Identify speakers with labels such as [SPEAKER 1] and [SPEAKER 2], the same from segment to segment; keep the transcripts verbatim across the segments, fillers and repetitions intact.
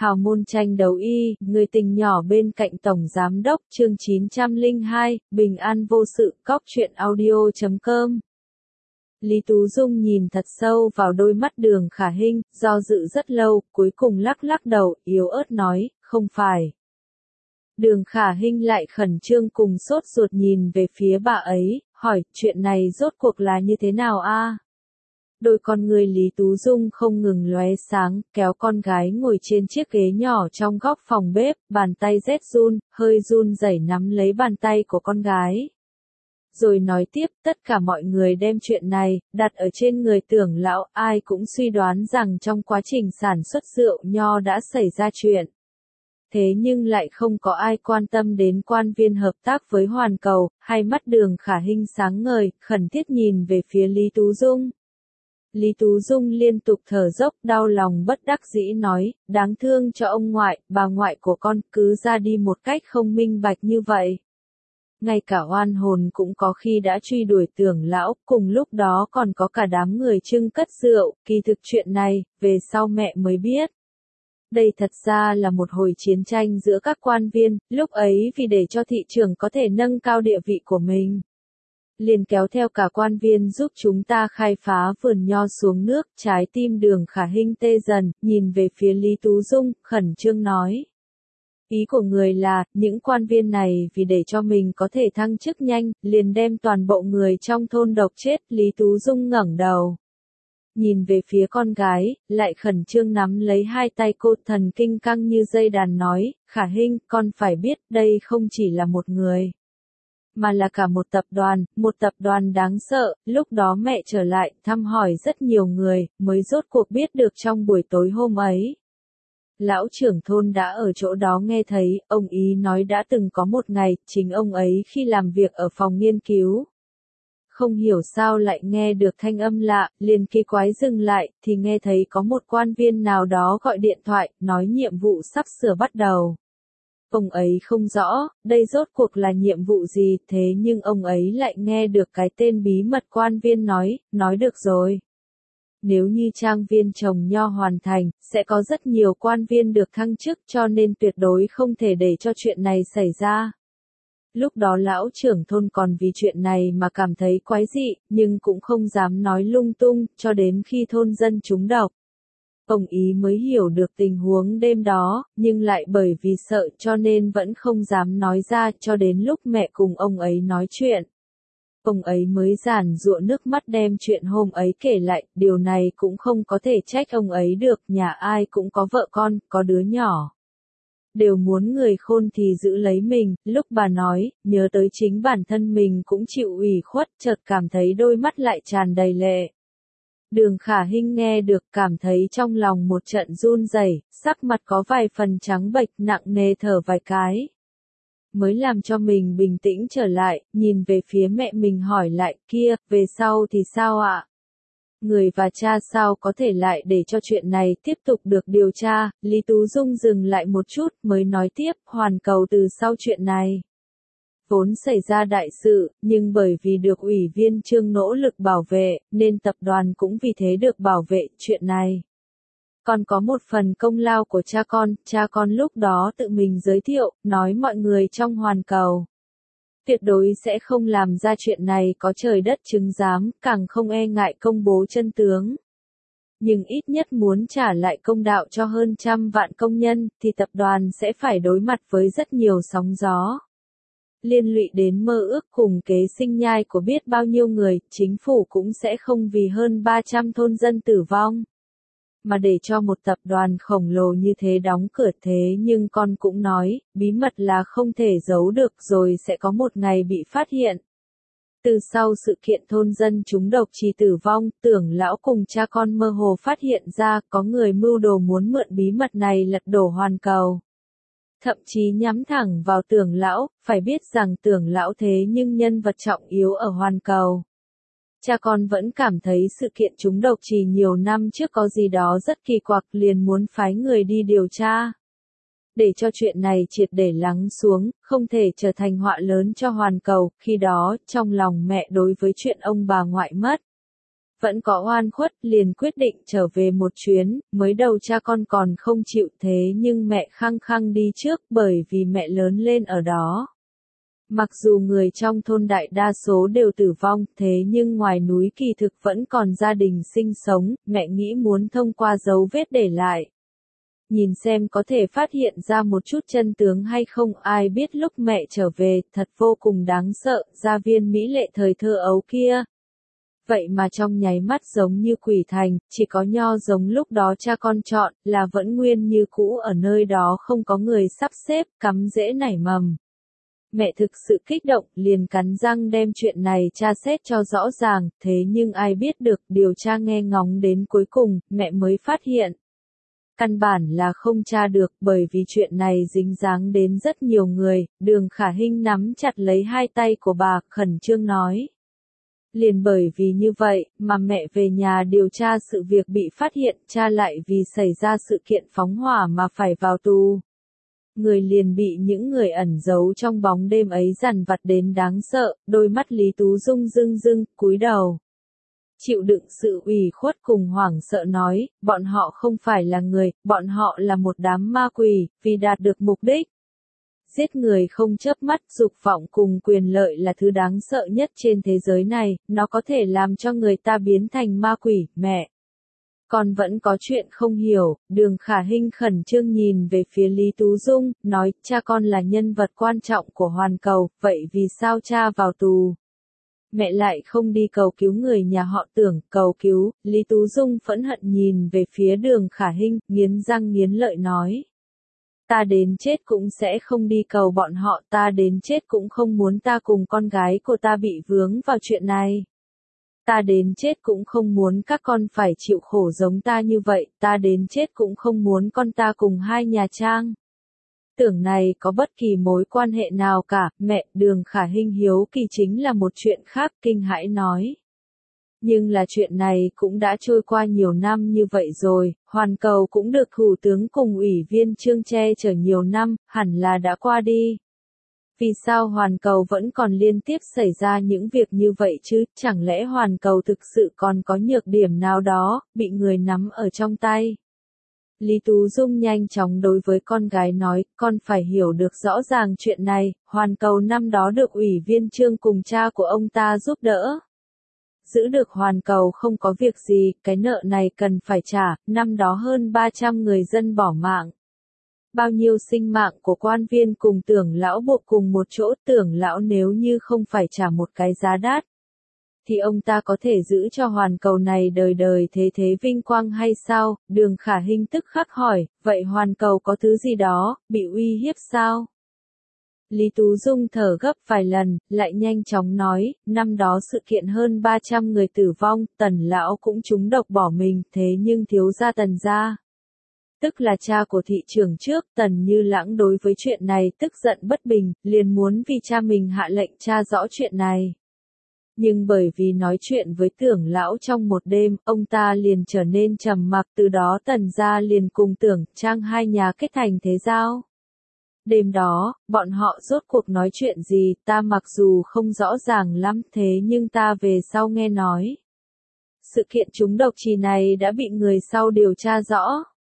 [SPEAKER 1] Hào môn tranh đấu y, người tình nhỏ bên cạnh Tổng Giám đốc, chương chín trăm lẻ hai, bình an vô sự, cóc truyện audio chấm com. Lý Tú Dung nhìn thật sâu vào đôi mắt Đường Khả Hinh, do dự rất lâu, cuối cùng lắc lắc đầu, yếu ớt nói, không phải. Đường Khả Hinh lại khẩn trương cùng sốt ruột nhìn về phía bà ấy, hỏi, chuyện này rốt cuộc là như thế nào a? Đôi con người Lý Tú Dung không ngừng lóe sáng, kéo con gái ngồi trên chiếc ghế nhỏ trong góc phòng bếp, bàn tay rét run, hơi run rẩy nắm lấy bàn tay của con gái. Rồi nói tiếp, tất cả mọi người đem chuyện này, đặt ở trên người Tưởng lão, ai cũng suy đoán rằng trong quá trình sản xuất rượu nho đã xảy ra chuyện. Thế nhưng lại không có ai quan tâm đến quan viên hợp tác với Hoàn Cầu, hai mắt Đường Khả Hinh sáng ngời, khẩn thiết nhìn về phía Lý Tú Dung. Lý Tú Dung liên tục thở dốc, đau lòng bất đắc dĩ nói, đáng thương cho ông ngoại, bà ngoại của con, cứ ra đi một cách không minh bạch như vậy. Ngay cả oan hồn cũng có khi đã truy đuổi Tưởng lão, cùng lúc đó còn có cả đám người trưng cất rượu, kỳ thực chuyện này, về sau mẹ mới biết. Đây thật ra là một hồi chiến tranh giữa các quan viên, lúc ấy vì để cho thị trường có thể nâng cao địa vị của mình. Liền kéo theo cả quan viên giúp chúng ta khai phá vườn nho xuống nước, trái tim Đường Khả Hinh tê dần, nhìn về phía Lý Tú Dung, khẩn trương nói. Ý của người là, những quan viên này vì để cho mình có thể thăng chức nhanh, liền đem toàn bộ người trong thôn độc chết, Lý Tú Dung ngẩng đầu. Nhìn về phía con gái, lại khẩn trương nắm lấy hai tay cô, thần kinh căng như dây đàn nói, Khả Hinh, con phải biết, đây không chỉ là một người. Mà là cả một tập đoàn, một tập đoàn đáng sợ, lúc đó mẹ trở lại, thăm hỏi rất nhiều người, mới rốt cuộc biết được trong buổi tối hôm ấy. Lão trưởng thôn đã ở chỗ đó nghe thấy, ông ý nói đã từng có một ngày, chính ông ấy khi làm việc ở phòng nghiên cứu. Không hiểu sao lại nghe được thanh âm lạ, liền kỳ quái dừng lại, thì nghe thấy có một quan viên nào đó gọi điện thoại, nói nhiệm vụ sắp sửa bắt đầu. Ông ấy không rõ, đây rốt cuộc là nhiệm vụ gì, thế nhưng ông ấy lại nghe được cái tên bí mật quan viên nói, nói được rồi. Nếu như trang viên trồng nho hoàn thành, sẽ có rất nhiều quan viên được thăng chức cho nên tuyệt đối không thể để cho chuyện này xảy ra. Lúc đó lão trưởng thôn còn vì chuyện này mà cảm thấy quái dị, nhưng cũng không dám nói lung tung, cho đến khi thôn dân trúng độc. Ông ý mới hiểu được tình huống đêm đó, nhưng lại bởi vì sợ cho nên vẫn không dám nói ra cho đến lúc mẹ cùng ông ấy nói chuyện. Ông ấy mới giàn giụa nước mắt đem chuyện hôm ấy kể lại, điều này cũng không có thể trách ông ấy được, nhà ai cũng có vợ con, có đứa nhỏ. Đều muốn người khôn thì giữ lấy mình, lúc bà nói, nhớ tới chính bản thân mình cũng chịu ủy khuất, chợt cảm thấy đôi mắt lại tràn đầy lệ. Đường Khả Hinh nghe được cảm thấy trong lòng một trận run rẩy, sắc mặt có vài phần trắng bệch, nặng nề thở vài cái. Mới làm cho mình bình tĩnh trở lại, nhìn về phía mẹ mình hỏi lại, kia, về sau thì sao ạ? Người và cha sao có thể lại để cho chuyện này tiếp tục được điều tra, Lý Tú Dung dừng lại một chút, mới nói tiếp, Hoàn Cầu từ sau chuyện này. Vốn xảy ra đại sự, nhưng bởi vì được Ủy viên Trương nỗ lực bảo vệ, nên tập đoàn cũng vì thế được bảo vệ chuyện này. Còn có một phần công lao của cha con, cha con lúc đó tự mình giới thiệu, nói mọi người trong Hoàn Cầu. Tuyệt đối sẽ không làm ra chuyện này có trời đất chứng giám, càng không e ngại công bố chân tướng. Nhưng ít nhất muốn trả lại công đạo cho hơn trăm vạn công nhân, thì tập đoàn sẽ phải đối mặt với rất nhiều sóng gió. Liên lụy đến mơ ước cùng kế sinh nhai của biết bao nhiêu người, chính phủ cũng sẽ không vì hơn ba trăm thôn dân tử vong. Mà để cho một tập đoàn khổng lồ như thế đóng cửa thế nhưng con cũng nói, bí mật là không thể giấu được rồi sẽ có một ngày bị phát hiện. Từ sau sự kiện thôn dân trúng độc trì tử vong, Tưởng lão cùng cha con mơ hồ phát hiện ra có người mưu đồ muốn mượn bí mật này lật đổ Hoàn Cầu. Thậm chí nhắm thẳng vào Tưởng lão, phải biết rằng Tưởng lão thế nhưng nhân vật trọng yếu ở Hoàn Cầu. Cha con vẫn cảm thấy sự kiện trúng độc trì nhiều năm trước có gì đó rất kỳ quặc, liền muốn phái người đi điều tra. Để cho chuyện này triệt để lắng xuống, không thể trở thành họa lớn cho Hoàn Cầu, khi đó, trong lòng mẹ đối với chuyện ông bà ngoại mất. vẫn có oan khuất, liền quyết định trở về một chuyến, mới đầu cha con còn không chịu thế nhưng mẹ khăng khăng đi trước bởi vì mẹ lớn lên ở đó. Mặc dù người trong thôn đại đa số đều tử vong, thế nhưng ngoài núi kỳ thực vẫn còn gia đình sinh sống, mẹ nghĩ muốn thông qua dấu vết để lại. Nhìn xem có thể phát hiện ra một chút chân tướng hay không, ai biết lúc mẹ trở về, thật vô cùng đáng sợ, gia viên mỹ lệ thời thơ ấu kia. Vậy mà trong nháy mắt giống như quỷ thành, chỉ có nho giống lúc đó cha con chọn, là vẫn nguyên như cũ ở nơi đó không có người sắp xếp, cắm rễ nảy mầm. Mẹ thực sự kích động, liền cắn răng đem chuyện này tra xét cho rõ ràng, thế nhưng ai biết được, điều tra nghe ngóng đến cuối cùng, mẹ mới phát hiện. Căn bản là không tra được, bởi vì chuyện này dính dáng đến rất nhiều người, Đường Khả Hinh nắm chặt lấy hai tay của bà, khẩn trương nói. Liền bởi vì như vậy, mà mẹ về nhà điều tra sự việc bị phát hiện, cha lại vì xảy ra sự kiện phóng hỏa mà phải vào tù. Người liền bị những người ẩn giấu trong bóng đêm ấy dằn vặt đến đáng sợ, đôi mắt Lý Tú Dung rưng rưng, cúi đầu. Chịu đựng sự ủy khuất cùng hoảng sợ nói, bọn họ không phải là người, bọn họ là một đám ma quỷ, vì đạt được mục đích. Giết người không chớp mắt, dục vọng cùng quyền lợi là thứ đáng sợ nhất trên thế giới này, nó có thể làm cho người ta biến thành ma quỷ, mẹ. Con vẫn có chuyện không hiểu, Đường Khả Hinh khẩn trương nhìn về phía Lý Tú Dung, nói, cha con là nhân vật quan trọng của hoàn cầu, vậy vì sao cha vào tù? Mẹ lại không đi cầu cứu người nhà họ Tưởng, cầu cứu, Lý Tú Dung phẫn hận nhìn về phía Đường Khả Hinh, nghiến răng nghiến lợi nói. Ta đến chết cũng sẽ không đi cầu bọn họ, ta đến chết cũng không muốn ta cùng con gái của ta bị vướng vào chuyện này. Ta đến chết cũng không muốn các con phải chịu khổ giống ta như vậy, ta đến chết cũng không muốn con ta cùng hai nhà Trang. Tưởng này có bất kỳ mối quan hệ nào cả, mẹ, Đường Khả Hinh hiếu kỳ chính là một chuyện khác, kinh hãi nói. Nhưng là chuyện này cũng đã trôi qua nhiều năm như vậy rồi, hoàn cầu cũng được thủ tướng cùng ủy viên Trương che chở nhiều năm, hẳn là đã qua đi. Vì sao hoàn cầu vẫn còn liên tiếp xảy ra những việc như vậy chứ, chẳng lẽ hoàn cầu thực sự còn có nhược điểm nào đó, bị người nắm ở trong tay? Lý Tú Dung nhanh chóng đối với con gái nói, con phải hiểu được rõ ràng chuyện này, hoàn cầu năm đó được ủy viên Trương cùng cha của ông ta giúp đỡ. Giữ được hoàn cầu không có việc gì, cái nợ này cần phải trả, năm đó hơn ba trăm người dân bỏ mạng. Bao nhiêu sinh mạng của quan viên cùng Tưởng lão bộ cùng một chỗ, Tưởng lão nếu như không phải trả một cái giá đắt, thì ông ta có thể giữ cho hoàn cầu này đời đời thế thế vinh quang hay sao? Đường Khả Hinh tức khắc hỏi, vậy hoàn cầu có thứ gì đó, bị uy hiếp sao? Lý Tú Dung thở gấp vài lần, lại nhanh chóng nói, năm đó sự kiện hơn ba trăm người tử vong, Tần lão cũng trúng độc bỏ mình, thế nhưng thiếu gia Tần gia, tức là cha của thị trưởng trước, Tần Như Lãng đối với chuyện này tức giận bất bình, liền muốn vì cha mình hạ lệnh tra rõ chuyện này. Nhưng bởi vì nói chuyện với Tưởng lão trong một đêm, ông ta liền trở nên trầm mặc, từ đó Tần gia liền cùng Tưởng Trang hai nhà kết thành thế giao. Đêm đó, bọn họ rốt cuộc nói chuyện gì, ta mặc dù không rõ ràng lắm, thế nhưng ta về sau nghe nói. Sự kiện trúng độc trì này đã bị người sau điều tra rõ.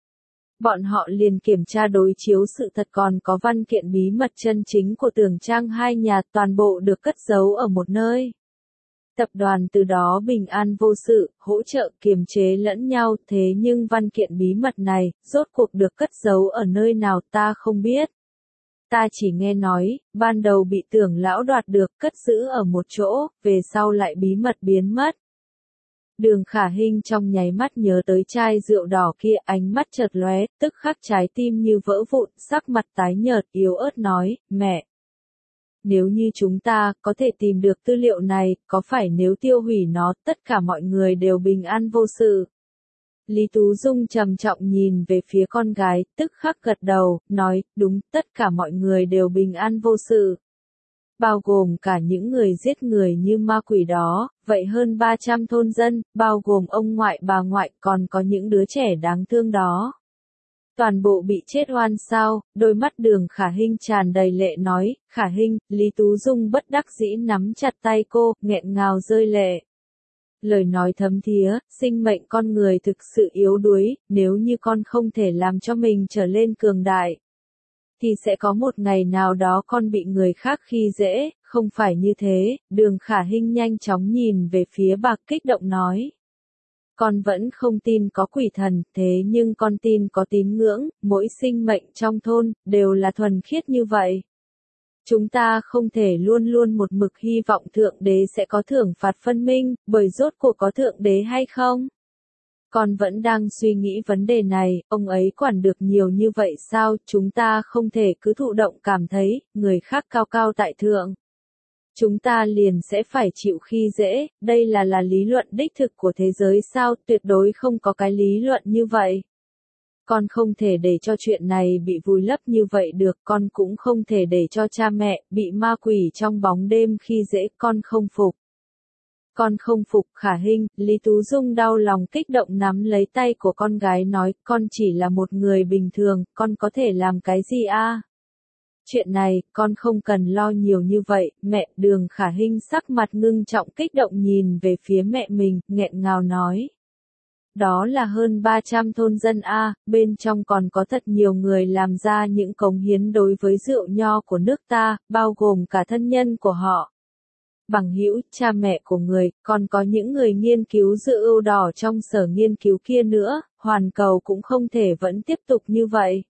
[SPEAKER 1] Bọn họ liền kiểm tra đối chiếu sự thật, còn có văn kiện bí mật chân chính của Tưởng Trang hai nhà, toàn bộ được cất giấu ở một nơi. Tập đoàn từ đó bình an vô sự, hỗ trợ kiềm chế lẫn nhau, thế nhưng văn kiện bí mật này, rốt cuộc được cất giấu ở nơi nào ta không biết. Ta chỉ nghe nói, ban đầu bị Tưởng lão đoạt được, cất giữ ở một chỗ, về sau lại bí mật biến mất. Đường Khả Hinh trong nháy mắt nhớ tới chai rượu đỏ kia, ánh mắt chợt lóe, tức khắc trái tim như vỡ vụn, sắc mặt tái nhợt, yếu ớt nói, mẹ. Nếu như chúng ta có thể tìm được tư liệu này, có phải nếu tiêu hủy nó, tất cả mọi người đều bình an vô sự? Lý Tú Dung trầm trọng nhìn về phía con gái, tức khắc gật đầu, nói, đúng, tất cả mọi người đều bình an vô sự. Bao gồm cả những người giết người như ma quỷ đó, vậy hơn ba trăm thôn dân, bao gồm ông ngoại bà ngoại, còn có những đứa trẻ đáng thương đó. Toàn bộ bị chết oan sao? Đôi mắt Đường Khả Hinh tràn đầy lệ nói, Khả Hinh, Lý Tú Dung bất đắc dĩ nắm chặt tay cô, nghẹn ngào rơi lệ. Lời nói thấm thía, sinh mệnh con người thực sự yếu đuối, nếu như con không thể làm cho mình trở lên cường đại, thì sẽ có một ngày nào đó con bị người khác khi dễ, không phải như thế. Đường Khả Hinh nhanh chóng nhìn về phía bà, kích động nói. Con vẫn không tin có quỷ thần, thế nhưng con tin có tín ngưỡng, mỗi sinh mệnh trong thôn, đều là thuần khiết như vậy. Chúng ta không thể luôn luôn một mực hy vọng Thượng Đế sẽ có thưởng phạt phân minh, bởi rốt cuộc có Thượng Đế hay không? Con vẫn đang suy nghĩ vấn đề này, ông ấy quản được nhiều như vậy sao, chúng ta không thể cứ thụ động cảm thấy, người khác cao cao tại thượng. Chúng ta liền sẽ phải chịu khi dễ, đây là là lý luận đích thực của thế giới sao, tuyệt đối không có cái lý luận như vậy. Con không thể để cho chuyện này bị vùi lấp như vậy được, con cũng không thể để cho cha mẹ bị ma quỷ trong bóng đêm khi dễ, con không phục. Con không phục. Khả Hinh, Lý Tú Dung đau lòng kích động nắm lấy tay của con gái nói, con chỉ là một người bình thường, con có thể làm cái gì a? Chuyện này, con không cần lo nhiều như vậy, mẹ. Đường Khả Hinh sắc mặt ngưng trọng kích động nhìn về phía mẹ mình, nghẹn ngào nói. Đó là hơn ba trăm thôn dân a, bên trong còn có thật nhiều người làm ra những cống hiến đối với rượu nho của nước ta, bao gồm cả thân nhân của họ. Bằng hữu, cha mẹ của người, còn có những người nghiên cứu rượu đỏ trong sở nghiên cứu kia nữa, Hoàn Cầu cũng không thể vẫn tiếp tục như vậy.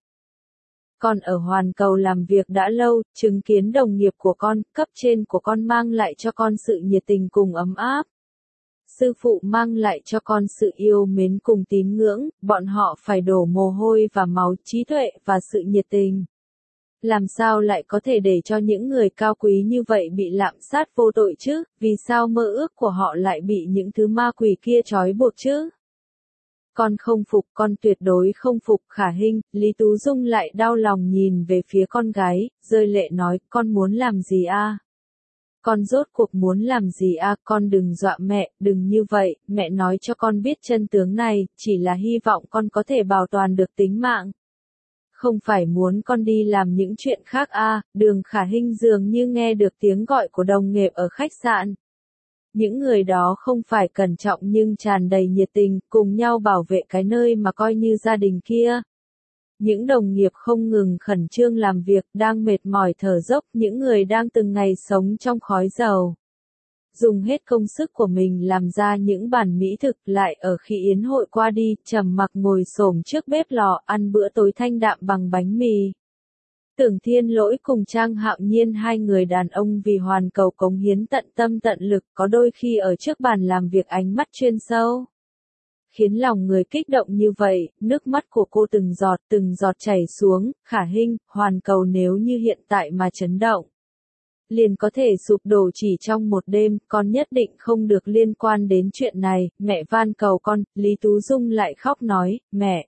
[SPEAKER 1] Con ở Hoàn Cầu làm việc đã lâu, chứng kiến đồng nghiệp của con, cấp trên của con mang lại cho con sự nhiệt tình cùng ấm áp. Sư phụ mang lại cho con sự yêu mến cùng tín ngưỡng, bọn họ phải đổ mồ hôi và máu, trí tuệ và sự nhiệt tình. Làm sao lại có thể để cho những người cao quý như vậy bị lạm sát vô tội chứ, vì sao mơ ước của họ lại bị những thứ ma quỷ kia trói buộc chứ? Con không phục, con tuyệt đối không phục. Khả Hinh, Lý Tú Dung lại đau lòng nhìn về phía con gái, rơi lệ nói, con muốn làm gì a? Con rốt cuộc muốn làm gì a? Con đừng dọa mẹ, đừng như vậy, mẹ nói cho con biết chân tướng này, chỉ là hy vọng con có thể bảo toàn được tính mạng. Không phải muốn con đi làm những chuyện khác a. Đường Khả Hinh dường như nghe được tiếng gọi của đồng nghiệp ở khách sạn. Những người đó không phải cẩn trọng nhưng tràn đầy nhiệt tình, cùng nhau bảo vệ cái nơi mà coi như gia đình kia. Những đồng nghiệp không ngừng khẩn trương làm việc, đang mệt mỏi thở dốc, những người đang từng ngày sống trong khói dầu. Dùng hết công sức của mình làm ra những bản mỹ thực, lại ở khi yến hội qua đi, trầm mặc ngồi xổm trước bếp lò, ăn bữa tối thanh đạm bằng bánh mì. Tưởng Thiên Lỗi cùng Trang Hạo Nhiên, hai người đàn ông vì Hoàn Cầu cống hiến tận tâm tận lực, có đôi khi ở trước bàn làm việc ánh mắt chuyên sâu. Khiến lòng người kích động như vậy, nước mắt của cô từng giọt từng giọt chảy xuống. Khả Hinh, Hoàn Cầu nếu như hiện tại mà chấn động, liền có thể sụp đổ chỉ trong một đêm, con nhất định không được liên quan đến chuyện này, mẹ van cầu con. Lý Tú Dung lại khóc nói, mẹ.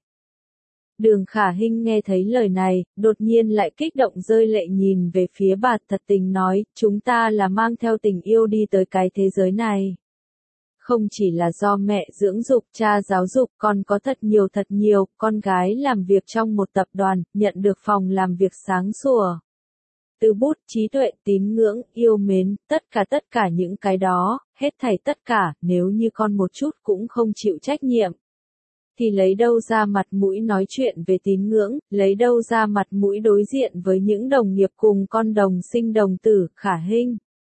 [SPEAKER 1] Đường Khả Hinh nghe thấy lời này, đột nhiên lại kích động rơi lệ nhìn về phía bà, thật tình nói, chúng ta là mang theo tình yêu đi tới cái thế giới này. Không chỉ là do mẹ dưỡng dục, cha giáo dục, còn có thật nhiều thật nhiều, con gái làm việc trong một tập đoàn, nhận được phòng làm việc sáng sủa. Từ bút, trí tuệ, tín ngưỡng, yêu mến, tất cả tất cả những cái đó, hết thảy tất cả, nếu như con một chút cũng không chịu trách nhiệm. Thì lấy đâu ra mặt mũi nói chuyện về tín ngưỡng, lấy đâu ra mặt mũi đối diện với những đồng nghiệp cùng con đồng sinh đồng tử. Khả Hinh,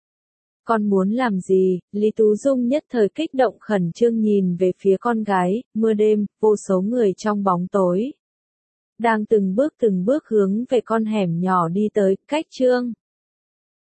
[SPEAKER 1] con muốn làm gì? Lý Tú Dung nhất thời kích động khẩn trương nhìn về phía con gái. Mưa đêm, vô số người trong bóng tối đang từng bước từng bước hướng về con hẻm nhỏ đi tới. Cách Trương